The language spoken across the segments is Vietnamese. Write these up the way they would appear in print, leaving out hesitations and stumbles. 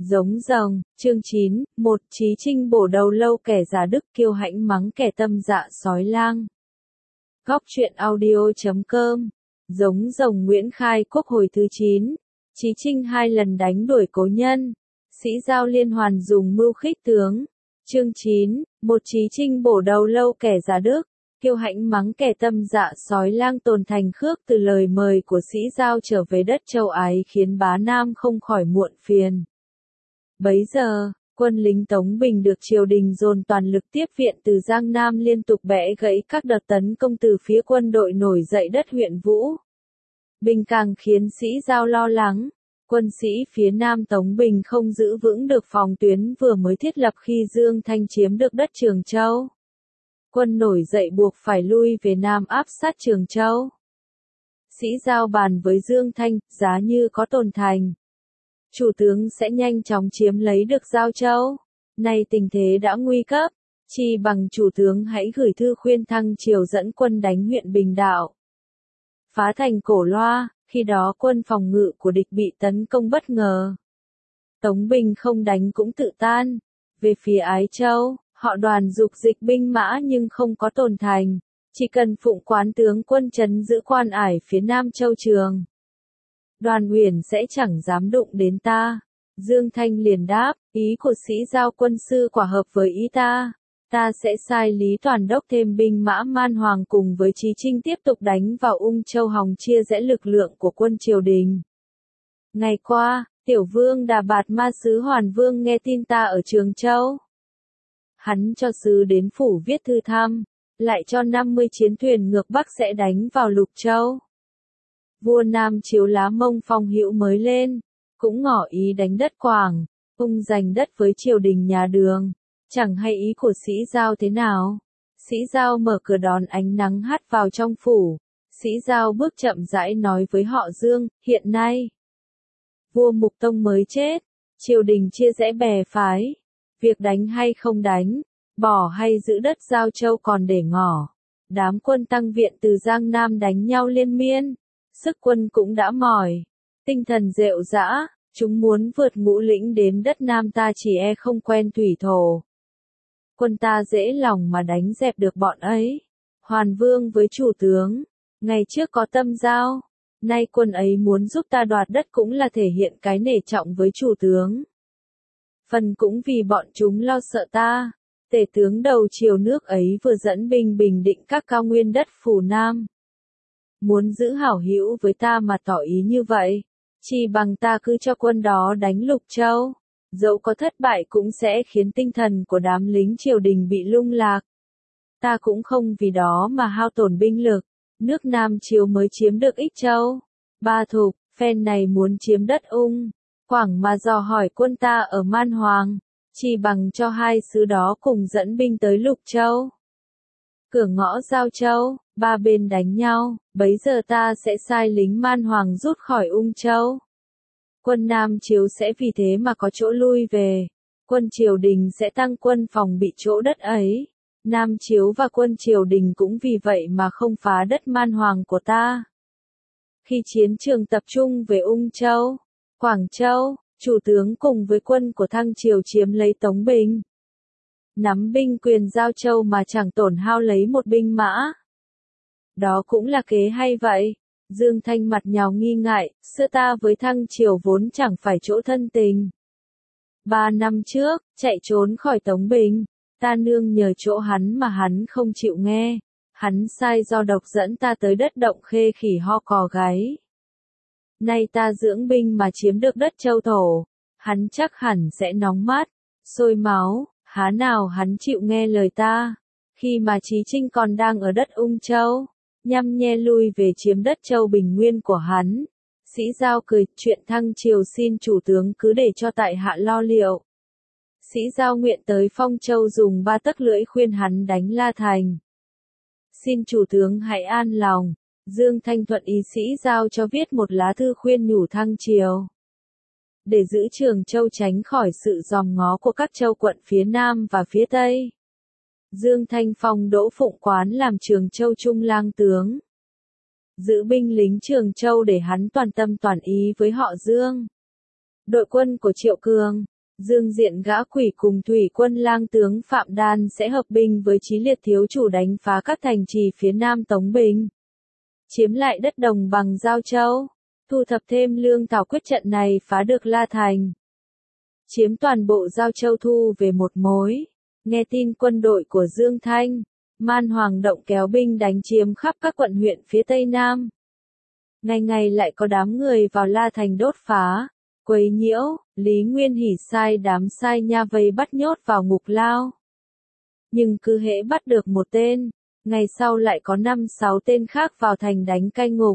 Giống rồng, chương 9, một Chí Trinh bổ đầu lâu kẻ giả đức kiêu hãnh mắng kẻ tâm dạ sói lang. Góc truyện audio.com. Giống rồng Nguyễn Khai Quốc hồi thứ 9. Chí Trinh 2 lần đánh đuổi cố nhân. Sĩ Giao liên hoàn dùng mưu khích tướng. Chương 9, một Chí Trinh bổ đầu lâu kẻ giả đức, kiêu hãnh mắng kẻ tâm dạ sói lang. Tồn Thành Khước từ lời mời của Sĩ Giao trở về đất Châu Ái khiến Bá Nam không khỏi muộn phiền. Bấy giờ, quân lính Tống Bình được triều đình dồn toàn lực tiếp viện từ Giang Nam liên tục bẻ gãy các đợt tấn công từ phía quân đội nổi dậy đất huyện Vũ Bình, càng khiến Sĩ Giao lo lắng. Quân sĩ phía Nam Tống Bình không giữ vững được phòng tuyến vừa mới thiết lập khi Dương Thanh chiếm được đất Trường Châu. Quân nổi dậy buộc phải lui về Nam áp sát Trường Châu. Sĩ Giao bàn với Dương Thanh, giá như có Tồn Thành, chủ tướng sẽ nhanh chóng chiếm lấy được Giao Châu. Nay tình thế đã nguy cấp, chi bằng chủ tướng hãy gửi thư khuyên Thăng Triều dẫn quân đánh huyện Bình Đạo, phá thành Cổ Loa. Khi đó quân phòng ngự của địch bị tấn công bất ngờ, Tống Bình không đánh cũng tự tan. Về phía Ái Châu, họ Đoàn dục dịch binh mã nhưng không có Tồn Thành, chỉ cần Phụng Quán tướng quân trấn giữ Quan Ải phía Nam Châu Trường, Đoàn Uyển sẽ chẳng dám đụng đến ta. Dương Thanh liền đáp, ý của Sĩ Giao quân sư quả hợp với ý ta. Ta sẽ sai Lý Toàn đốc thêm binh mã Man Hoàng cùng với Chí Trinh tiếp tục đánh vào Ung Châu hòng chia rẽ lực lượng của quân triều đình. Ngày qua, Tiểu Vương Đà Bạt Ma sứ Hoàn Vương nghe tin ta ở Trường Châu. Hắn cho sứ đến phủ viết thư thăm, lại cho 50 chiến thuyền ngược Bắc sẽ đánh vào Lục Châu. Vua Nam Chiếu Lá Mông Phong Hữu mới lên, cũng ngỏ ý đánh đất Quảng, Ung giành đất với triều đình nhà Đường. Chẳng hay ý của Sĩ Giao thế nào. Sĩ Giao mở cửa đón ánh nắng hắt vào trong phủ. Sĩ Giao bước chậm rãi nói với họ Dương, hiện nay vua Mục Tông mới chết, triều đình chia rẽ bè phái, việc đánh hay không đánh, bỏ hay giữ đất Giao Châu còn để ngỏ. Đám quân tăng viện từ Giang Nam đánh nhau liên miên, sức quân cũng đã mỏi, tinh thần rệu rã, chúng muốn vượt Ngũ Lĩnh đến đất Nam ta chỉ e không quen thủy thổ. Quân ta dễ lòng mà đánh dẹp được bọn ấy. Hoàn Vương với chủ tướng, ngày trước có tâm giao, nay quân ấy muốn giúp ta đoạt đất cũng là thể hiện cái nể trọng với chủ tướng. Phần cũng vì bọn chúng lo sợ ta. Tể tướng đầu triều nước ấy vừa dẫn binh bình định các cao nguyên đất Phù Nam, muốn giữ hảo hữu với ta mà tỏ ý như vậy, chỉ bằng ta cứ cho quân đó đánh Lục Châu. Dẫu có thất bại cũng sẽ khiến tinh thần của đám lính triều đình bị lung lạc. Ta cũng không vì đó mà hao tổn binh lực. Nước Nam Chiếu mới chiếm được Ích Châu, Ba Thục, phen này muốn chiếm đất Ung, Quảng mà dò hỏi quân ta ở Man Hoàng, chỉ bằng cho hai sứ đó cùng dẫn binh tới Lục Châu. Cửa ngõ Giao Châu, ba bên đánh nhau, bấy giờ ta sẽ sai lính Man Hoàng rút khỏi Ung Châu. Quân Nam Chiếu sẽ vì thế mà có chỗ lui về. Quân triều đình sẽ tăng quân phòng bị chỗ đất ấy. Nam Chiếu và quân triều đình cũng vì vậy mà không phá đất Man Hoàng của ta. Khi chiến trường tập trung về Ung Châu, Quảng Châu, chủ tướng cùng với quân của Thăng Triều chiếm lấy Tống Bình, nắm binh quyền Giao Châu mà chẳng tổn hao lấy một binh mã. Đó cũng là kế hay vậy. Dương Thanh mặt nhào nghi ngại, xưa ta với Thăng Triều vốn chẳng phải chỗ thân tình. 3 năm trước, chạy trốn khỏi Tống Bình, ta nương nhờ chỗ hắn mà hắn không chịu nghe. Hắn sai do độc dẫn ta tới đất Động Khê khỉ ho cò gáy. Nay ta dưỡng binh mà chiếm được đất Châu Thổ, hắn chắc hẳn sẽ nóng mắt, sôi máu, há nào hắn chịu nghe lời ta. Khi mà Chí Trinh còn đang ở đất Ung Châu, nhăm nhe lui về chiếm đất Châu Bình Nguyên của hắn. Sĩ Giao cười, chuyện Thăng Triều xin chủ tướng cứ để cho tại hạ lo liệu. Sĩ Giao nguyện tới Phong Châu dùng 3 tấc lưỡi khuyên hắn đánh La Thành. Xin chủ tướng hãy an lòng. Dương Thanh thuận ý Sĩ Giao cho viết một lá thư khuyên nhủ Thăng Triều, để giữ Trường Châu tránh khỏi sự dòm ngó của các châu quận phía Nam và phía Tây. Dương Thanh phong Đỗ Phụng Quán làm Trường Châu Trung lang tướng, giữ binh lính Trường Châu để hắn toàn tâm toàn ý với họ Dương. Đội quân của Triệu Cường, Dương Diện gã quỷ cùng thủy quân lang tướng Phạm Đan sẽ hợp binh với Chí Liệt thiếu chủ đánh phá các thành trì phía nam Tống Bình, chiếm lại đất đồng bằng Giao Châu, thu thập thêm lương thảo. Quyết trận này phá được La Thành, chiếm toàn bộ Giao Châu thu về một mối. Nghe tin quân đội của Dương Thanh, Man Hoàng động kéo binh đánh chiếm khắp các quận huyện phía Tây Nam. Ngày ngày lại có đám người vào La Thành đốt phá, quấy nhiễu. Lý Nguyên Hỉ sai đám sai nha vây bắt nhốt vào ngục lao. Nhưng cứ hễ bắt được một tên, ngày sau lại có 5-6 tên khác vào thành đánh cai ngục.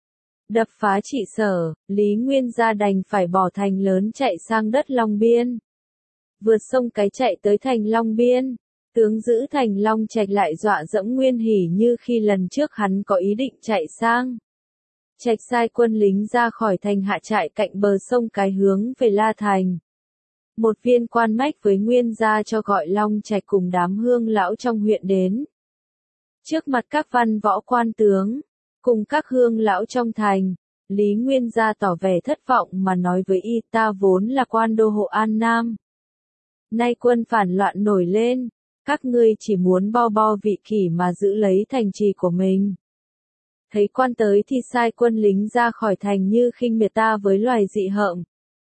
Đập phá trị sở, Lý Nguyên gia đành phải bỏ thành lớn chạy sang đất Long Biên. Vượt sông Cái chạy tới thành Long Biên, tướng giữ thành Long Trạch lại dọa dẫm Nguyên Hỉ như khi lần trước hắn có ý định chạy sang. Trạch sai quân lính ra khỏi thành hạ trại cạnh bờ sông Cái hướng về La Thành. Một viên quan mách với Nguyên gia cho gọi Long Trạch cùng đám hương lão trong huyện đến. Trước mặt các văn võ quan tướng, cùng các hương lão trong thành, Lý Nguyên gia tỏ vẻ thất vọng mà nói với y: ta vốn là quan đô hộ An Nam. Nay quân phản loạn nổi lên, các ngươi chỉ muốn bo vị kỷ mà giữ lấy thành trì của mình. Thấy quan tới thì sai quân lính ra khỏi thành như khinh miệt ta với loài dị hợm.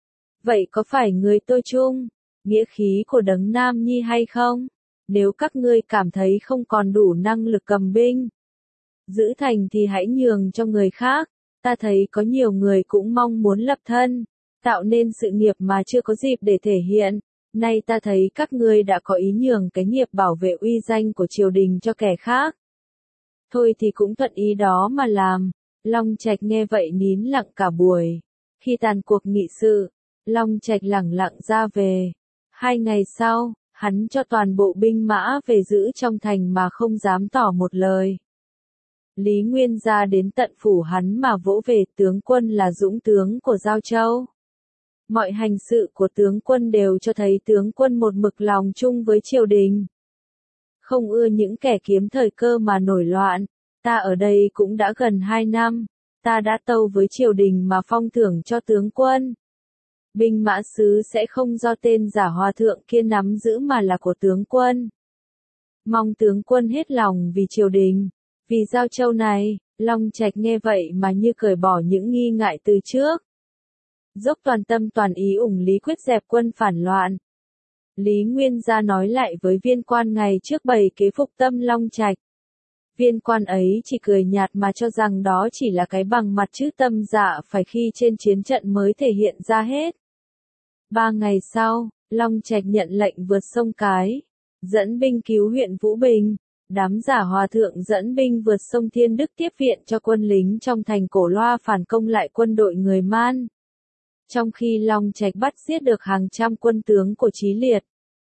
Vậy có phải người tôi chung, nghĩa khí của đấng Nam Nhi hay không? Nếu các ngươi cảm thấy không còn đủ năng lực cầm binh, giữ thành thì hãy nhường cho người khác. Ta thấy có nhiều người cũng mong muốn lập thân, tạo nên sự nghiệp mà chưa có dịp để thể hiện. Nay ta thấy các ngươi đã có ý nhường cái nghiệp bảo vệ uy danh của triều đình cho kẻ khác. Thôi thì cũng thuận ý đó mà làm. Long Trạch nghe vậy nín lặng cả buổi. Khi tàn cuộc nghị sự, Long Trạch lẳng lặng ra về. 2 ngày sau, hắn cho toàn bộ binh mã về giữ trong thành mà không dám tỏ một lời. Lý Nguyên gia đến tận phủ hắn mà vỗ về: tướng quân là dũng tướng của Giao Châu. Mọi hành sự của tướng quân đều cho thấy tướng quân một mực lòng chung với triều đình. Không ưa những kẻ kiếm thời cơ mà nổi loạn. Ta ở đây cũng đã gần 2 năm, ta đã tâu với triều đình mà phong thưởng cho tướng quân. Binh mã sứ sẽ không do tên giả hòa thượng kia nắm giữ mà là của tướng quân. Mong tướng quân hết lòng vì triều đình, vì Giao Châu này. Long Trạch nghe vậy mà như cởi bỏ những nghi ngại từ trước. Dốc toàn tâm toàn ý ủng Lý quyết dẹp quân phản loạn. Lý Nguyên gia nói lại với viên quan ngày trước bày kế phục tâm Long Trạch. Viên quan ấy chỉ cười nhạt mà cho rằng đó chỉ là cái bằng mặt chứ tâm dạ phải khi trên chiến trận mới thể hiện ra hết. 3 ngày sau, Long Trạch nhận lệnh vượt sông Cái, dẫn binh cứu huyện Vũ Bình. Đám giả hòa thượng dẫn binh vượt sông Thiên Đức tiếp viện cho quân lính trong thành Cổ Loa phản công lại quân đội người Man. Trong khi Long Trạch bắt giết được hàng trăm quân tướng của Chí Liệt,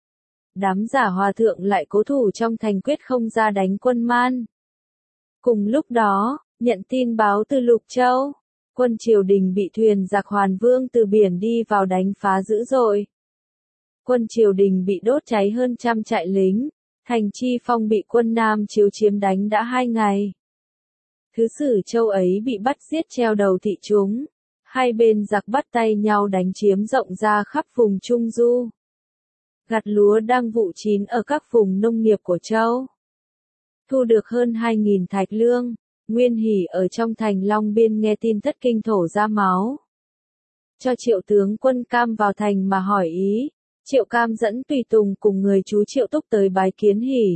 đám giả hòa thượng lại cố thủ trong thành quyết không ra đánh quân Man. Cùng lúc đó, nhận tin báo từ Lục Châu, quân triều đình bị thuyền giặc Hoàn Vương từ biển đi vào đánh phá dữ dội. Quân triều đình bị đốt cháy hơn 100 trại lính, thành Chi Phong bị quân Nam Chiếu chiếm đánh đã 2 ngày. Thứ sử Châu ấy bị bắt giết treo đầu thị chúng. Hai bên giặc bắt tay nhau đánh chiếm rộng ra khắp vùng Trung Du. Gặt lúa đang vụ chín ở các vùng nông nghiệp của Châu. Thu được hơn 2.000 thạch lương, Nguyên Hỉ ở trong thành Long Biên nghe tin thất kinh thổ ra máu. Cho Triệu tướng quân Cam vào thành mà hỏi ý. Triệu Cam dẫn tùy tùng cùng người chú Triệu Túc tới bái kiến Hỉ.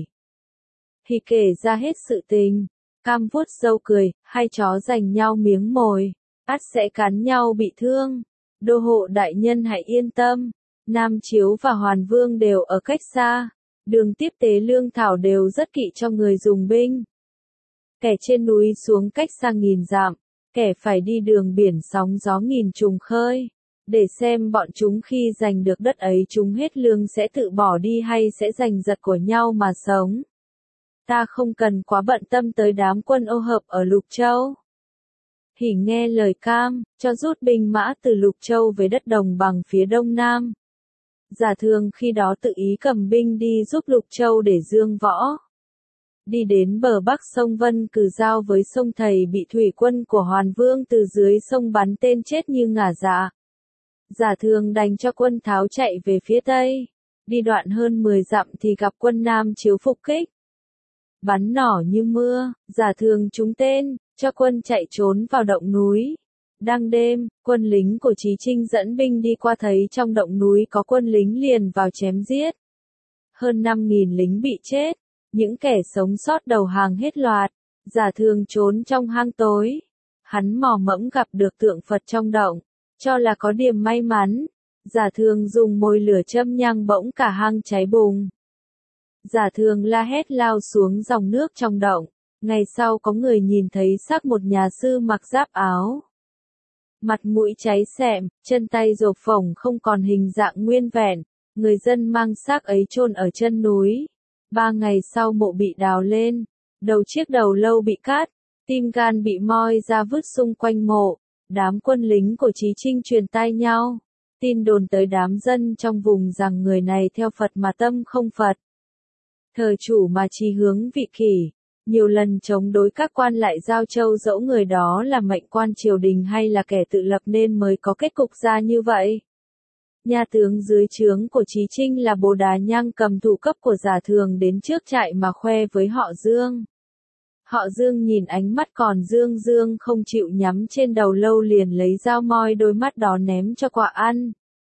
Hỉ kể ra hết sự tình. Cam vuốt râu cười: hai chó giành nhau miếng mồi, ắt sẽ cắn nhau bị thương. Đô hộ đại nhân hãy yên tâm. Nam Chiếu và Hoàn Vương đều ở cách xa. Đường tiếp tế lương thảo đều rất kỵ cho người dùng binh. Kẻ trên núi xuống cách xa 1000 dặm, kẻ phải đi đường biển sóng gió nghìn trùng khơi. Để xem bọn chúng khi giành được đất ấy chúng hết lương sẽ tự bỏ đi hay sẽ giành giật của nhau mà sống. Ta không cần quá bận tâm tới đám quân ô hợp ở Lục Châu. Hỉ nghe lời Cam, cho rút binh mã từ Lục Châu về đất đồng bằng phía đông nam. Giả Thường khi đó tự ý cầm binh đi giúp Lục Châu để dương võ. Đi đến bờ bắc sông Vân Cừ giao với sông Thầy bị thủy quân của Hoàn Vương từ dưới sông bắn tên chết như ngả dạ. Giả Thường đành cho quân Tháo chạy về phía tây. Đi đoạn hơn 10 dặm thì gặp quân Nam Chiếu phục kích. Bắn nỏ như mưa, Giả Thường trúng tên, cho quân chạy trốn vào động núi. Đang đêm, quân lính của Chí Trinh dẫn binh đi qua thấy trong động núi có quân lính liền vào chém giết. Hơn 5.000 lính bị chết, những kẻ sống sót đầu hàng hết loạt. Giả Thường trốn trong hang tối. Hắn mò mẫm gặp được tượng Phật trong động, cho là có điểm may mắn. Giả Thường dùng mồi lửa châm nhang bỗng cả hang cháy bùng. Giả Thường la hét lao xuống dòng nước trong động. Ngày sau có người nhìn thấy xác một nhà sư mặc giáp áo. Mặt mũi cháy xẹm, chân tay rộp phồng không còn hình dạng nguyên vẹn. Người dân mang xác ấy chôn ở chân núi. 3 ngày sau mộ bị đào lên. Đầu chiếc đầu lâu bị cắt, tim gan bị moi ra vứt xung quanh mộ. Đám quân lính của Chí Trinh truyền tai nhau. Tin đồn tới đám dân trong vùng rằng người này theo Phật mà tâm không Phật. Thờ chủ mà chí hướng vị kỷ. Nhiều lần chống đối các quan lại Giao Châu dẫu người đó là mệnh quan triều đình hay là kẻ tự lập nên mới có kết cục ra như vậy. Nhà tướng dưới trướng của Chí Trinh là Bồ Đà Nhang cầm thủ cấp của Giả Thường đến trước trại mà khoe với họ Dương. Họ Dương nhìn ánh mắt còn Dương Dương không chịu nhắm trên đầu lâu liền lấy dao moi đôi mắt đó ném cho quạ ăn.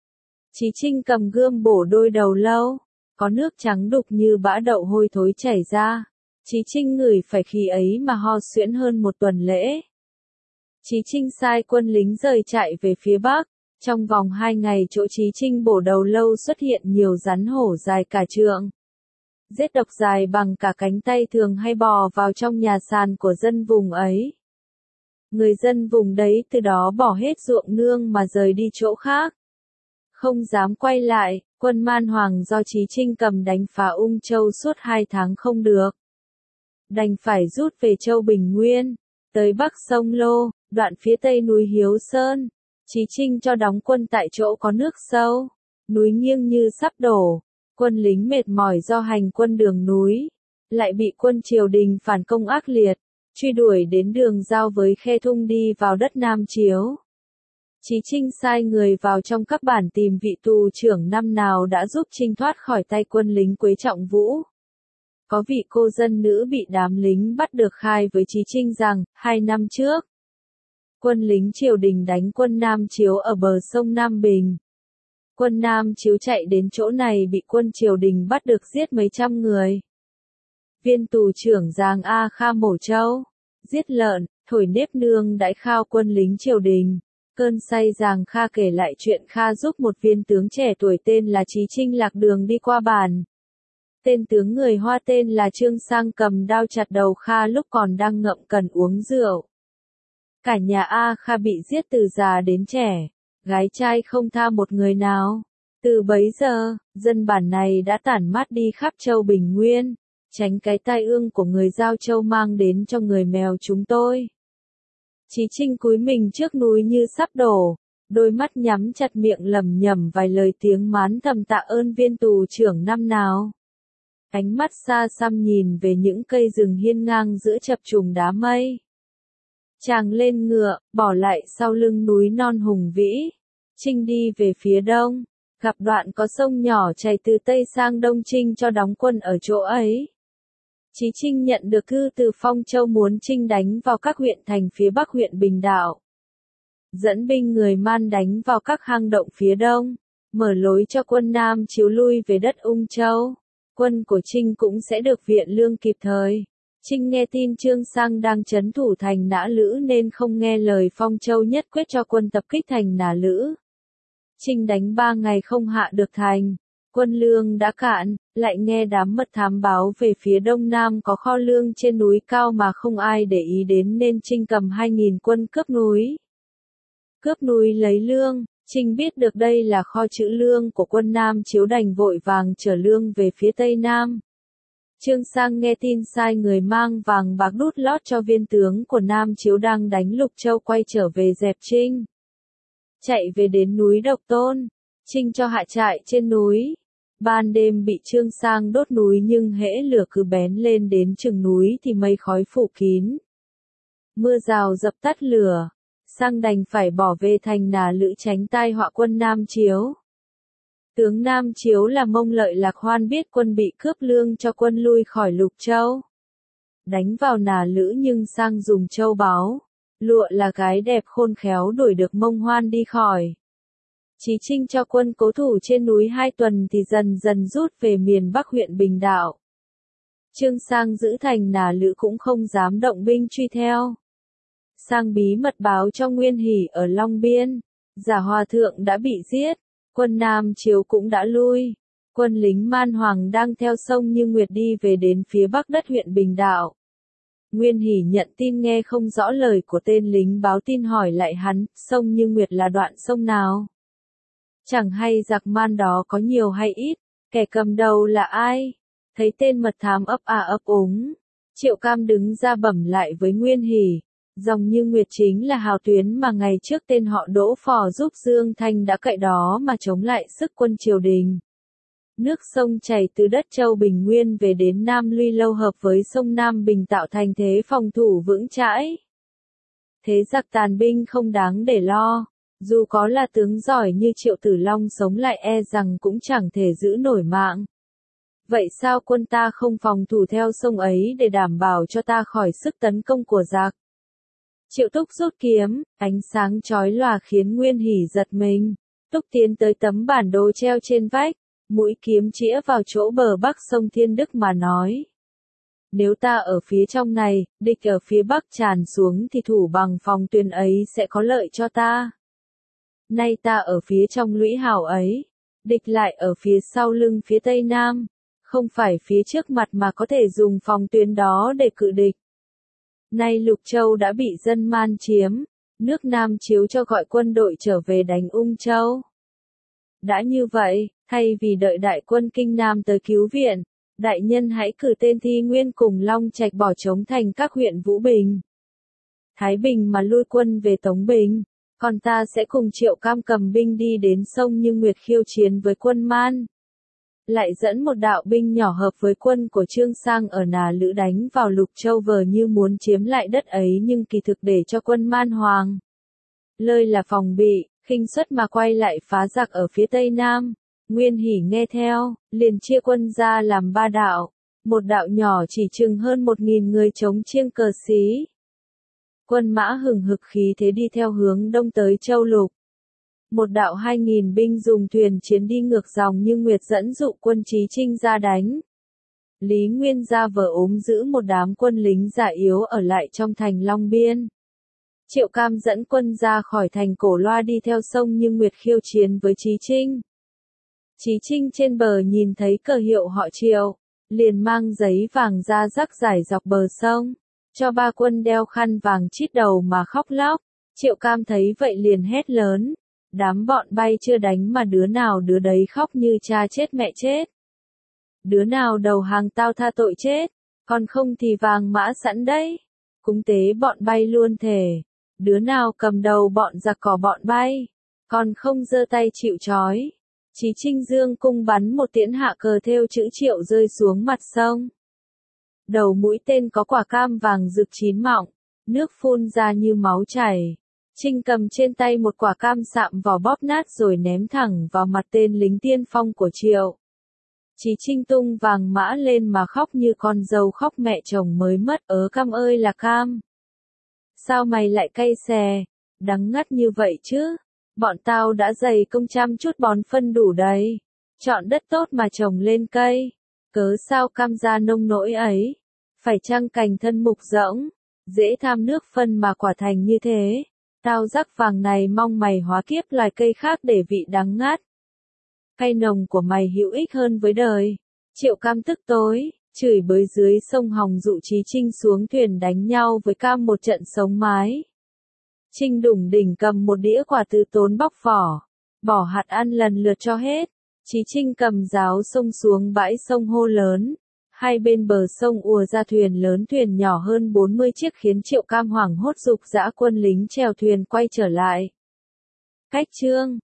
Chí Trinh cầm gươm bổ đôi đầu lâu, có nước trắng đục như bã đậu hôi thối chảy ra. Chí Trinh ngửi phải khí ấy mà ho suyễn hơn một tuần lễ. Chí Trinh sai quân lính rời trại về phía bắc. Trong vòng 2 ngày chỗ Chí Trinh bổ đầu lâu xuất hiện nhiều rắn hổ dài cả trượng. Rết độc dài bằng cả cánh tay thường hay bò vào trong nhà sàn của dân vùng ấy. Người dân vùng đấy từ đó bỏ hết ruộng nương mà rời đi chỗ khác. Không dám quay lại, quân Man Hoàng do Chí Trinh cầm đánh phá Ung Châu suốt 2 tháng không được. Đành phải rút về Châu Bình Nguyên, tới bắc sông Lô, đoạn phía tây núi Hiếu Sơn. Chí Trinh cho đóng quân tại chỗ có nước sâu, núi nghiêng như sắp đổ. Quân lính mệt mỏi do hành quân đường núi, lại bị quân triều đình phản công ác liệt, truy đuổi đến đường giao với Khe Thung đi vào đất Nam Chiếu. Chí Trinh sai người vào trong các bản tìm vị tù trưởng năm nào đã giúp Trinh thoát khỏi tay quân lính Quế Trọng Vũ. Có vị cô dân nữ bị đám lính bắt được khai với Chí Trinh rằng, 2 năm trước, quân lính triều đình đánh quân Nam Chiếu ở bờ sông Nam Bình. Quân Nam Chiếu chạy đến chỗ này bị quân triều đình bắt được giết mấy trăm người. Viên tù trưởng Giàng A Kha mổ trâu, giết lợn, thổi nếp nương đãi khao quân lính triều đình. Cơn say Giàng Kha kể lại chuyện Kha giúp một viên tướng trẻ tuổi tên là Chí Trinh lạc đường đi qua bản. Tên tướng người Hoa tên là Trương Sang cầm đao chặt đầu Kha lúc còn đang ngậm cần uống rượu. Cả nhà A Kha bị giết từ già đến trẻ, gái trai không tha một người nào. Từ bấy giờ, dân bản này đã tản mát đi khắp Châu Bình Nguyên, tránh cái tai ương của người Giao Châu mang đến cho người mèo chúng tôi. Chí Trinh cúi mình trước núi như sắp đổ, đôi mắt nhắm chặt miệng lẩm nhẩm vài lời tiếng mán thầm tạ ơn viên tù trưởng năm nào. Ánh mắt xa xăm nhìn về những cây rừng hiên ngang giữa chập trùng đá mây. Chàng lên ngựa, bỏ lại sau lưng núi non hùng vĩ. Trinh đi về phía đông, gặp đoạn có sông nhỏ chảy từ tây sang đông Trinh cho đóng quân ở chỗ ấy. Chí Trinh nhận được thư từ Phong Châu muốn Trinh đánh vào các huyện thành phía bắc huyện Bình Đạo. Dẫn binh người Man đánh vào các hang động phía đông, mở lối cho quân Nam Chiếu lui về đất Ung Châu. Quân của Trinh cũng sẽ được viện lương kịp thời. Trinh nghe tin Trương Sang đang trấn thủ thành Nã Lữ nên không nghe lời Phong Châu nhất quyết cho quân tập kích thành Nã Lữ. Trinh đánh 3 ngày không hạ được thành. Quân lương đã cạn, lại nghe đám mật thám báo về phía đông nam có kho lương trên núi cao mà không ai để ý đến nên Trinh cầm 2.000 quân cướp núi. Cướp núi lấy lương, Trinh biết được đây là kho trữ lương của quân Nam Chiếu đành vội vàng chở lương về phía tây nam. Trương Sang nghe tin sai người mang vàng bạc đút lót cho viên tướng của Nam Chiếu đang đánh Lục Châu quay trở về dẹp Trinh. Chạy về đến núi Độc Tôn, Trinh cho hạ trại trên núi. Ban đêm bị Trương Sang đốt núi nhưng hễ lửa cứ bén lên đến chừng núi thì mây khói phủ kín. Mưa rào dập tắt lửa. Sang đành phải bỏ về thành Nà Lữ tránh tai họa quân Nam Chiếu. Tướng Nam Chiếu là Mông Lợi Lạc Hoan biết quân bị cướp lương cho quân lui khỏi Lục Châu. Đánh vào Nà Lữ nhưng Sang dùng châu báu, lụa là gái đẹp khôn khéo đuổi được Mông Hoan đi khỏi. Chí Trinh cho quân cố thủ trên núi 2 tuần thì dần dần rút về miền Bắc huyện Bình Đạo. Trương Sang giữ thành Nà Lữ cũng không dám động binh truy theo. Sang bí mật báo cho Nguyên Hỷ ở Long Biên, Giả Hòa Thượng đã bị giết, quân Nam Chiếu cũng đã lui. Quân lính Man Hoàng đang theo sông Như Nguyệt đi về đến phía bắc đất huyện Bình Đạo. Nguyên Hỷ nhận tin nghe không rõ lời của tên lính báo tin hỏi lại hắn, sông Như Nguyệt là đoạn sông nào? Chẳng hay giặc Man đó có nhiều hay ít, kẻ cầm đầu là ai? Thấy tên mật thám ấp ấp úng, Triệu Cam đứng ra bẩm lại với Nguyên Hỷ. Dòng Như Nguyệt chính là hào tuyến mà ngày trước tên họ Đỗ Phò giúp Dương Thanh đã cậy đó mà chống lại sức quân triều đình. Nước sông chảy từ đất Châu Bình Nguyên về đến Nam Luy Lâu hợp với sông Nam Bình tạo thành thế phòng thủ vững chãi. Thế giặc tàn binh không đáng để lo, dù có là tướng giỏi như Triệu Tử Long sống lại e rằng cũng chẳng thể giữ nổi mạng. Vậy sao quân ta không phòng thủ theo sông ấy để đảm bảo cho ta khỏi sức tấn công của giặc? Triệu Túc rút kiếm, ánh sáng chói lòa khiến Nguyên Hỷ giật mình. Túc tiến tới tấm bản đồ treo trên vách, mũi kiếm chĩa vào chỗ bờ bắc sông Thiên Đức mà nói. Nếu ta ở phía trong này, địch ở phía bắc tràn xuống thì thủ bằng phòng tuyến ấy sẽ có lợi cho ta. Nay ta ở phía trong lũy hào ấy, địch lại ở phía sau lưng phía tây nam, không phải phía trước mặt mà có thể dùng phòng tuyến đó để cự địch. Nay Lục Châu đã bị dân Man chiếm, nước Nam Chiếu cho gọi quân đội trở về đánh Ung Châu. Đã như vậy, thay vì đợi đại quân Kinh Nam tới cứu viện, đại nhân hãy cử tên Thi Nguyên cùng Long Trạch bỏ trống thành các huyện Vũ Bình, Thái Bình mà lui quân về Tống Bình, còn ta sẽ cùng Triệu Cam cầm binh đi đến sông Như Nguyệt khiêu chiến với quân Man. Lại dẫn một đạo binh nhỏ hợp với quân của Trương Sang ở Nà Lữ đánh vào Lục Châu vờ như muốn chiếm lại đất ấy nhưng kỳ thực để cho quân Man Hoàng lơi là phòng bị, khinh suất mà quay lại phá giặc ở phía tây nam. Nguyên Hỷ nghe theo, liền chia quân ra làm 3 đạo, một đạo nhỏ chỉ chừng hơn 1.000 người chống chiêng cờ xí. Quân mã hừng hực khí thế đi theo hướng đông tới Châu Lục. Một đạo 2.000 binh dùng thuyền chiến đi ngược dòng Như Nguyệt dẫn dụ quân Chí Trinh ra đánh. Lý Nguyên ra vờ ốm giữ một đám quân lính già yếu ở lại trong thành Long Biên. Triệu Cam dẫn quân ra khỏi thành Cổ Loa đi theo sông Như Nguyệt khiêu chiến với Chí Trinh. Chí Trinh trên bờ nhìn thấy cờ hiệu họ Triệu, liền mang giấy vàng ra rắc rải dọc bờ sông, cho 3 quân đeo khăn vàng chít đầu mà khóc lóc. Triệu Cam thấy vậy liền hét lớn. Đám bọn bay chưa đánh mà đứa nào đứa đấy khóc như cha chết mẹ chết. Đứa nào đầu hàng tao tha tội chết, còn không thì vàng mã sẵn đấy. Cúng tế bọn bay luôn thề. Đứa nào cầm đầu bọn giặc cỏ bọn bay, còn không giơ tay chịu trói. Chí Trinh dương cung bắn một tiễn hạ cờ thêu chữ Triệu rơi xuống mặt sông. Đầu mũi tên có quả cam vàng rực chín mọng, nước phun ra như máu chảy. Trinh cầm trên tay một quả cam sạm vỏ bóp nát rồi ném thẳng vào mặt tên lính tiên phong của Triệu. Chí Trinh tung vàng mã lên mà khóc như con dâu khóc mẹ chồng mới mất. Cam ơi là Cam, sao mày lại cay xè, đắng ngắt như vậy chứ? Bọn tao đã dày công chăm chút bón phân đủ đầy, chọn đất tốt mà trồng lên cây, cớ sao cam ra nông nỗi ấy? Phải chăng cành thân mục rỗng, dễ tham nước phân mà quả thành như thế? Tao rắc vàng này mong mày hóa kiếp loài cây khác để vị đắng ngắt. Cây nồng của mày hữu ích hơn với đời. Triệu Cam tức tối, chửi bới dưới sông Hồng dụ Chí Trinh xuống thuyền đánh nhau với Cam một trận sống mái. Trinh đủng đỉnh cầm một đĩa quả từ tốn bóc vỏ, bỏ hạt ăn lần lượt cho hết. Chí Trinh cầm giáo xông xuống bãi sông hô lớn. Hai bên bờ sông ùa ra thuyền lớn thuyền nhỏ hơn 40 chiếc khiến Triệu Cam hoảng hốt giục dã quân lính chèo thuyền quay trở lại. Cách chương